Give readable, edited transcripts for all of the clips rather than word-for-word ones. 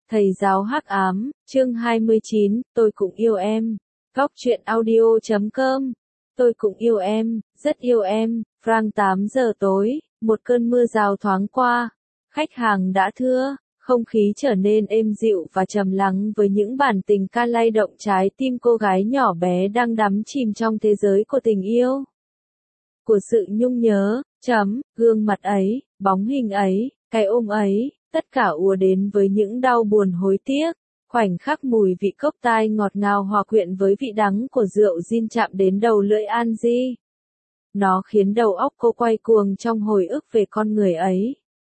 Thầy giáo hắc ám, chương 29, tôi cũng yêu em. Góc truyện audio.com. Tôi cũng yêu em, rất yêu em. Frank 8 giờ tối, một cơn mưa rào thoáng qua. Khách hàng đã thưa, không khí trở nên êm dịu và trầm lắng với những bản tình ca lay động trái tim cô gái nhỏ bé đang đắm chìm trong thế giới của tình yêu. Của sự nhung nhớ, gương mặt ấy, bóng hình ấy, cái ôm ấy. Tất cả ùa đến với những đau buồn hối tiếc, khoảnh khắc mùi vị cốc tai ngọt ngào hòa quyện với vị đắng của rượu gin chạm đến đầu lưỡi Angie. Nó khiến đầu óc cô quay cuồng trong hồi ức về con người ấy.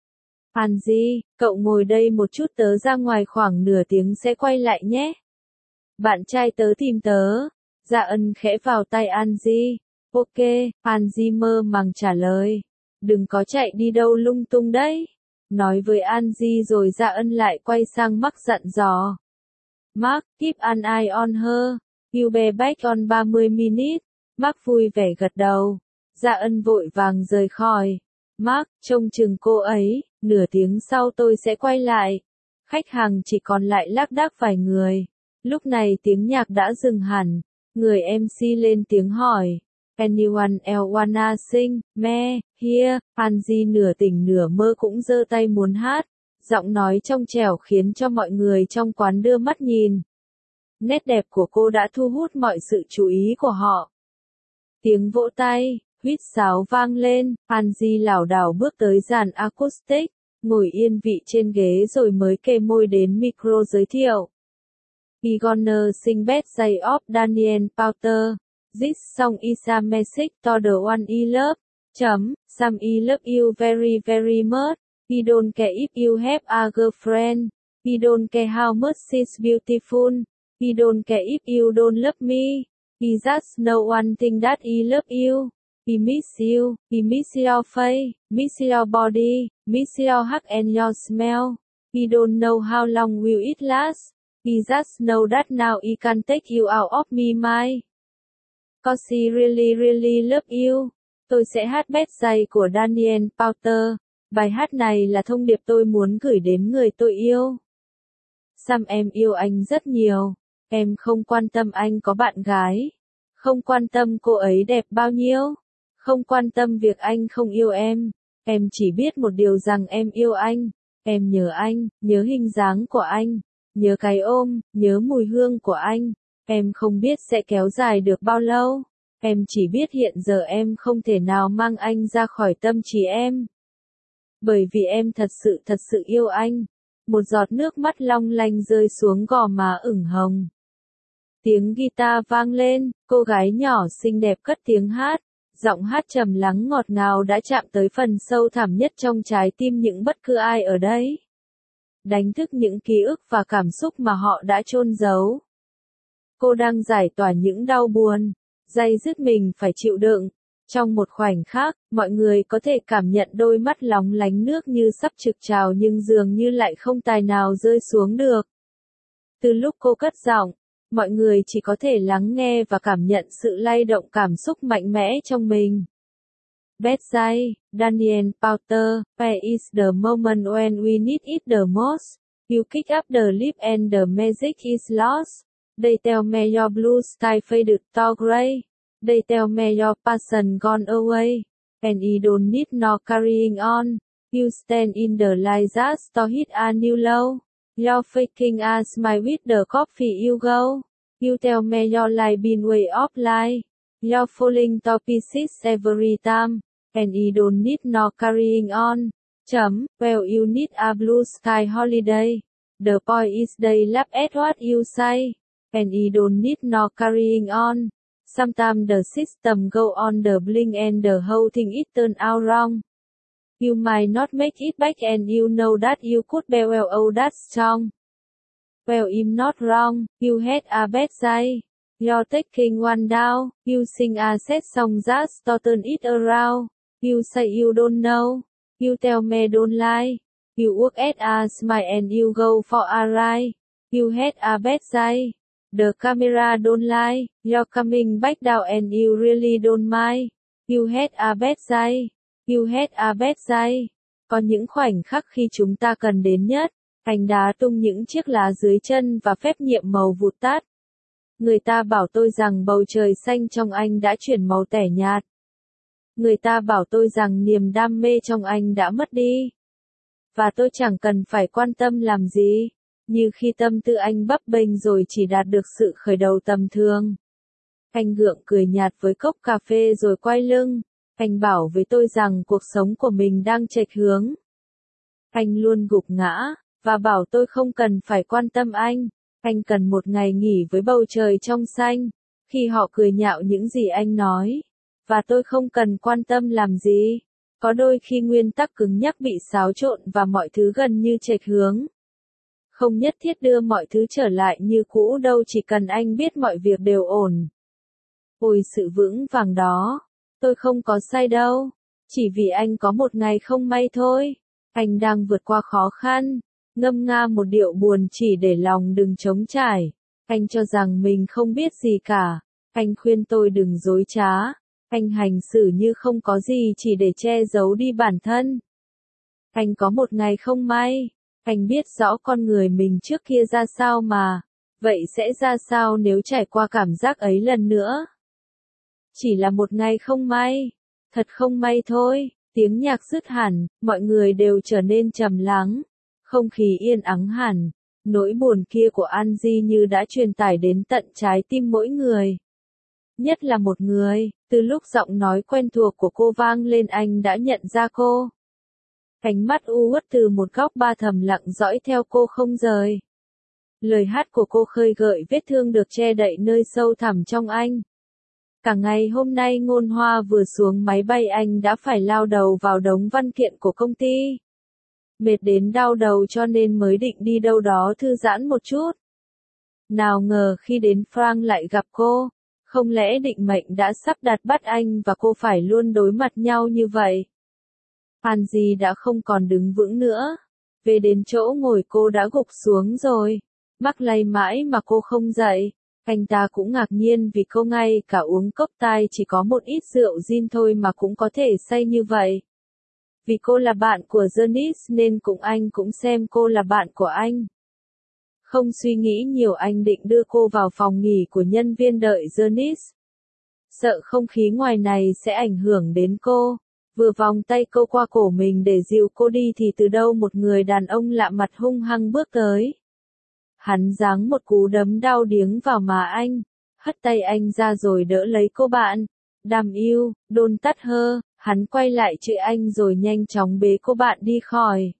Angie, cậu ngồi đây một chút, tớ ra ngoài khoảng nửa tiếng sẽ quay lại nhé. Bạn trai tớ tìm tớ. Dạ Ân khẽ vào tay Angie. Ok, Angie mơ màng trả lời. Đừng có chạy đi đâu lung tung đấy. Nói với Angie rồi Dạ Ân lại quay sang Mark dặn dò. Mark, keep an eye on her. You'll be back on 30 minutes. Mark vui vẻ gật đầu. Dạ Ân vội vàng rời khỏi. Mark, trông chừng cô ấy, nửa tiếng sau tôi sẽ quay lại. Khách hàng chỉ còn lại lác đác vài người. Lúc này tiếng nhạc đã dừng hẳn. Người MC lên tiếng hỏi. Anyone else wanna sing, me, here, Angie nửa tỉnh nửa mơ cũng giơ tay muốn hát. Giọng nói trong trẻo khiến cho mọi người trong quán đưa mắt nhìn. Nét đẹp của cô đã thu hút mọi sự chú ý của họ. Tiếng vỗ tay, huýt sáo vang lên, Angie lảo đảo bước tới dàn acoustic, ngồi yên vị trên ghế rồi mới kề môi đến micro giới thiệu. We gonna sing Best Day of Daniel Powter. This song is a message to the one I love. Some I love you very very much. We don't care if you have a girlfriend. We don't care how much she's beautiful. We don't care if you don't love me. We just know one thing that I love you. We miss you. We miss your face, miss your body, miss your hug and your smell. We don't know how long will it last. We just know that now I can take you out of my mind. Cause I really really love you. Tôi sẽ hát Best Day của Daniel Powter. Bài hát này là thông điệp tôi muốn gửi đến người tôi yêu. Sam, em yêu anh rất nhiều. Em không quan tâm anh có bạn gái. Không quan tâm cô ấy đẹp bao nhiêu. Không quan tâm việc anh không yêu em. Em chỉ biết một điều rằng em yêu anh. Em nhớ anh, nhớ hình dáng của anh. Nhớ cái ôm, nhớ mùi hương của anh. Em không biết sẽ kéo dài được bao lâu. Em chỉ biết hiện giờ em không thể nào mang anh ra khỏi tâm trí em. Bởi vì em thật sự yêu anh. Một giọt nước mắt long lanh rơi xuống gò má ửng hồng. Tiếng guitar vang lên, cô gái nhỏ xinh đẹp cất tiếng hát. Giọng hát trầm lắng ngọt ngào đã chạm tới phần sâu thẳm nhất trong trái tim những bất cứ ai ở đây. Đánh thức những ký ức và cảm xúc mà họ đã chôn giấu. Cô đang giải tỏa những đau buồn, day dứt mình phải chịu đựng. Trong một khoảnh khắc, mọi người có thể cảm nhận đôi mắt lóng lánh nước như sắp trực trào nhưng dường như lại không tài nào rơi xuống được. Từ lúc cô cất giọng, mọi người chỉ có thể lắng nghe và cảm nhận sự lay động cảm xúc mạnh mẽ trong mình. Best Day, Daniel Powter, where is the moment when we need it the most? You kick up the lip and the magic is lost. They tell me your blue sky faded to gray. They tell me your passion gone away. And I don't need no carrying on. You stand in the light just to hit a new low. You're faking a smile with the coffee you go. You tell me your life been way off line. You're falling to pieces every time. And I don't need no carrying on. Well, you need a blue sky holiday. The point is they laugh at what you say. And I don't need no carrying on. Sometimes the system go on the blink and the whole thing it turn out wrong. You might not make it back and you know that you could be well, oh that's strong. Well, I'm not wrong, you had a bad day. You're taking one down, you sing a sad song just to turn it around. You say you don't know, you tell me don't lie. You work at a smile and you go for a ride. You had a bad day. The camera don't lie, you're coming back down and you really don't mind. You had a bad day. You had a bad day. Có những khoảnh khắc khi chúng ta cần đến nhất, Anh đá tung những chiếc lá dưới chân và phép nhiệm màu vụt tắt. Người ta bảo tôi rằng bầu trời xanh trong anh đã chuyển màu tẻ nhạt. Người ta bảo tôi rằng niềm đam mê trong anh đã mất đi. Và tôi chẳng cần phải quan tâm làm gì, như khi tâm tư anh bấp bênh rồi chỉ đạt được sự khởi đầu tầm thường. Anh gượng cười nhạt với cốc cà phê rồi quay lưng. Anh bảo với tôi rằng cuộc sống của mình đang chệch hướng. Anh luôn gục ngã, và bảo tôi không cần phải quan tâm anh. Anh cần một ngày nghỉ với bầu trời trong xanh. Khi họ cười nhạo những gì anh nói. Và tôi không cần quan tâm làm gì. Có đôi khi nguyên tắc cứng nhắc bị xáo trộn và mọi thứ gần như chệch hướng. Không nhất thiết đưa mọi thứ trở lại như cũ đâu, chỉ cần anh biết mọi việc đều ổn. Ôi sự vững vàng đó. Tôi không có sai đâu. Chỉ vì anh có một ngày không may thôi. Anh đang vượt qua khó khăn. Ngâm nga một điệu buồn chỉ để lòng đừng trống trải. Anh cho rằng mình không biết gì cả. Anh khuyên tôi đừng dối trá. Anh hành xử như không có gì chỉ để che giấu đi bản thân. Anh có một ngày không may. Anh biết rõ con người mình trước kia ra sao mà. Vậy sẽ ra sao nếu trải qua cảm giác ấy lần nữa? Chỉ là một ngày không may. Thật không may thôi. Tiếng nhạc dứt hẳn, mọi người đều trở nên trầm lắng. Không khí yên ắng hẳn. Nỗi buồn kia của Angie như đã truyền tải đến tận trái tim mỗi người. Nhất là một người, từ lúc giọng nói quen thuộc của cô vang lên anh đã nhận ra cô. Ánh mắt u uất từ một góc ba thầm lặng dõi theo cô không rời. Lời hát của cô khơi gợi vết thương được che đậy nơi sâu thẳm trong anh. Cả ngày hôm nay Ngôn Hoa vừa xuống máy bay anh đã phải lao đầu vào đống văn kiện của công ty. Mệt đến đau đầu cho nên mới định đi đâu đó thư giãn một chút. Nào ngờ khi đến Frank lại gặp cô. Không lẽ định mệnh đã sắp đặt bắt anh và cô phải luôn đối mặt nhau như vậy? Angie đã không còn đứng vững nữa. Về đến chỗ ngồi cô đã gục xuống rồi. Mắc lay mãi mà cô không dậy. Anh ta cũng ngạc nhiên vì cô ngay cả uống cốc tai chỉ có một ít rượu gin thôi mà cũng có thể say như vậy. Vì cô là bạn của Janice nên anh cũng xem cô là bạn của anh. Không suy nghĩ nhiều anh định đưa cô vào phòng nghỉ của nhân viên đợi Janice. Sợ không khí ngoài này sẽ ảnh hưởng đến cô. Vừa vòng tay cô qua cổ mình để dìu cô đi thì từ đâu một người đàn ông lạ mặt hung hăng bước tới. Hắn giáng một cú đấm đau điếng vào má anh. Hất tay anh ra rồi đỡ lấy cô bạn. Đàm yêu, đôn tắt hơ. Hắn quay lại chửi anh rồi nhanh chóng bế cô bạn đi khỏi.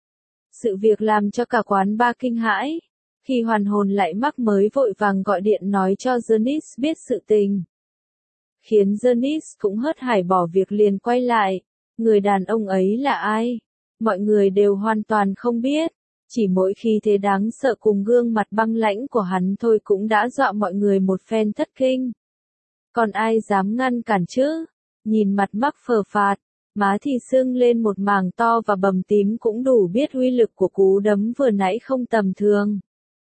Sự việc làm cho cả quán bar kinh hãi. Khi hoàn hồn lại Mark mới vội vàng gọi điện nói cho Janice biết sự tình. Khiến Janice cũng hớt hải bỏ việc liền quay lại. Người đàn ông ấy là ai? Mọi người đều hoàn toàn không biết. Chỉ mỗi khi thế đáng sợ cùng gương mặt băng lãnh của hắn thôi cũng đã dọa mọi người một phen thất kinh. Còn ai dám ngăn cản chứ? Nhìn mặt Mark phờ phạt, má thì sưng lên một mảng to và bầm tím cũng đủ biết uy lực của cú đấm vừa nãy không tầm thường.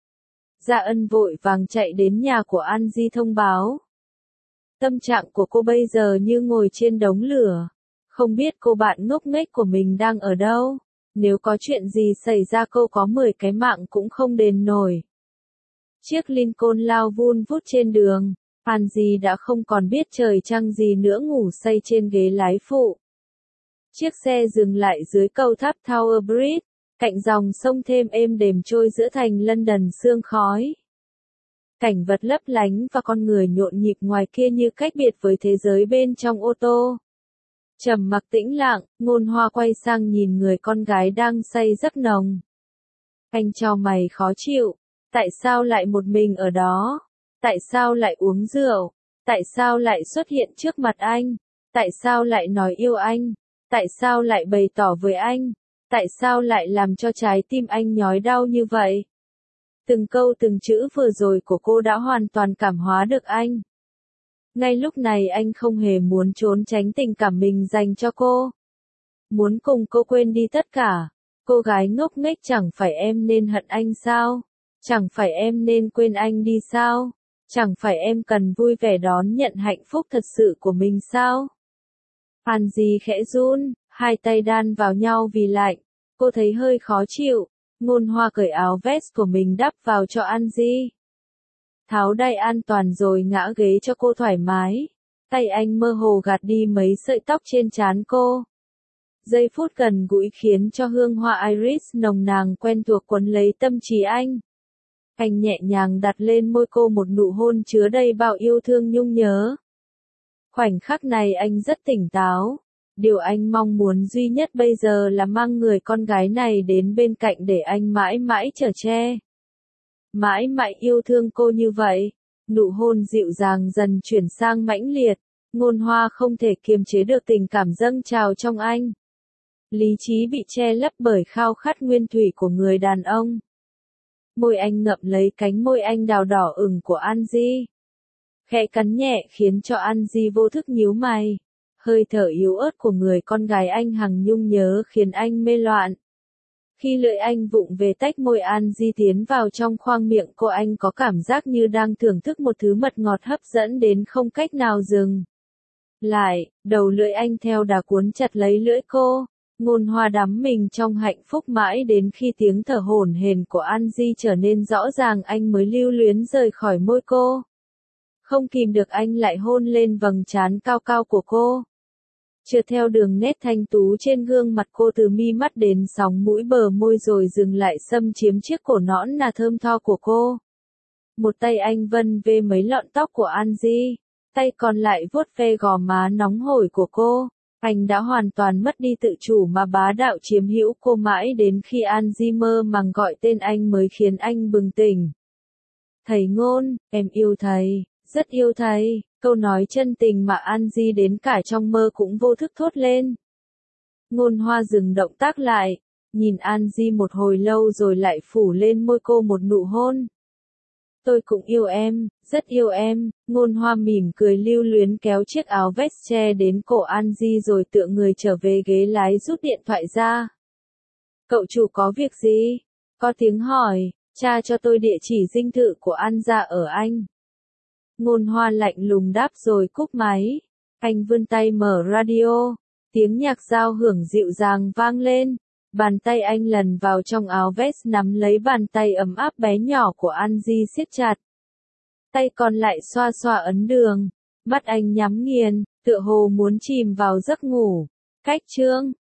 Dạ Ân vội vàng chạy đến nhà của Angie thông báo. Tâm trạng của cô bây giờ như ngồi trên đống lửa. Không biết cô bạn ngốc nghếch của mình đang ở đâu. Nếu có chuyện gì xảy ra cô có 10 cái mạng cũng không đền nổi. Chiếc Lincoln lao vun vút trên đường. Angie đã không còn biết trời trăng gì nữa, ngủ say trên ghế lái phụ. Chiếc xe dừng lại dưới cầu tháp Tower Bridge. Cạnh dòng sông thêm êm đềm trôi giữa thành London sương khói. Cảnh vật lấp lánh và con người nhộn nhịp ngoài kia như cách biệt với thế giới bên trong ô tô. Trầm mặc tĩnh lặng, Ngôn Hoa quay sang nhìn người con gái đang say giấc nồng. Anh chau mày khó chịu. Tại sao lại một mình ở đó? Tại sao lại uống rượu? Tại sao lại xuất hiện trước mặt anh? Tại sao lại nói yêu anh? Tại sao lại bày tỏ với anh? Tại sao lại làm cho trái tim anh nhói đau như vậy? Từng câu từng chữ vừa rồi của cô đã hoàn toàn cảm hóa được anh. Ngay lúc này anh không hề muốn trốn tránh tình cảm mình dành cho cô. Muốn cùng cô quên đi tất cả. Cô gái ngốc nghếch, chẳng phải em nên hận anh sao? Chẳng phải em nên quên anh đi sao? Chẳng phải em cần vui vẻ đón nhận hạnh phúc thật sự của mình sao? Angie khẽ run, hai tay đan vào nhau vì lạnh. Cô thấy hơi khó chịu. Ngôn Hoa cởi áo vest của mình đắp vào cho Angie. Tháo đai an toàn rồi ngã ghế cho cô thoải mái. Tay anh mơ hồ gạt đi mấy sợi tóc trên trán cô. Giây phút gần gũi khiến cho hương hoa iris nồng nàn quen thuộc quấn lấy tâm trí anh. Anh nhẹ nhàng đặt lên môi cô một nụ hôn chứa đầy bao yêu thương nhung nhớ. Khoảnh khắc này anh rất tỉnh táo. Điều anh mong muốn duy nhất bây giờ là mang người con gái này đến bên cạnh để anh mãi mãi chở che. Mãi mãi yêu thương cô như vậy. Nụ hôn dịu dàng dần chuyển sang mãnh liệt. Ngôn Hoa không thể kiềm chế được tình cảm dâng trào trong anh. Lý trí bị che lấp bởi khao khát nguyên thủy của người đàn ông. Môi anh ngậm lấy cánh môi anh đào đỏ ửng của Angie. Khẽ cắn nhẹ khiến cho Angie vô thức nhíu mày. Hơi thở yếu ớt của người con gái anh hằng nhung nhớ khiến anh mê loạn. Khi lưỡi anh vụng về tách môi Angie tiến vào trong khoang miệng cô, anh có cảm giác như đang thưởng thức một thứ mật ngọt hấp dẫn đến không cách nào dừng lại. Đầu lưỡi anh theo đà cuốn chặt lấy lưỡi cô. Ngôn Hoa đắm mình trong hạnh phúc mãi đến khi tiếng thở hổn hển của Angie trở nên rõ ràng anh mới lưu luyến rời khỏi môi cô. Không kìm được anh lại hôn lên vầng trán cao cao của cô. Trượt theo đường nét thanh tú trên gương mặt cô từ mi mắt đến sóng mũi bờ môi rồi dừng lại xâm chiếm chiếc cổ nõn nà thơm tho của cô. Một tay anh vân về mấy lọn tóc của Angie, tay còn lại vuốt ve gò má nóng hổi của cô. Anh đã hoàn toàn mất đi tự chủ mà bá đạo chiếm hữu cô mãi đến khi Angie mơ màng gọi tên anh mới khiến anh bừng tỉnh. Thầy Ngôn, em yêu thầy, rất yêu thầy. Câu nói chân tình mà Angie đến cả trong mơ cũng vô thức thốt lên. Ngôn Hoa dừng động tác lại, nhìn Angie một hồi lâu rồi lại phủ lên môi cô một nụ hôn. Tôi cũng yêu em, rất yêu em. Ngôn Hoa mỉm cười lưu luyến kéo chiếc áo vest che đến cổ Angie rồi tựa người trở về ghế lái rút điện thoại ra. Cậu chủ có việc gì? Có tiếng hỏi, tra cho tôi địa chỉ dinh thự của Anja ở Anh. Ngôn Hoa lạnh lùng đáp rồi cúp máy. Anh vươn tay mở radio. Tiếng nhạc giao hưởng dịu dàng vang lên. Bàn tay anh lần vào trong áo vest nắm lấy bàn tay ấm áp bé nhỏ của Angie siết chặt. Tay còn lại xoa xoa ấn đường. Mắt anh nhắm nghiền, tựa hồ muốn chìm vào giấc ngủ. Cách chương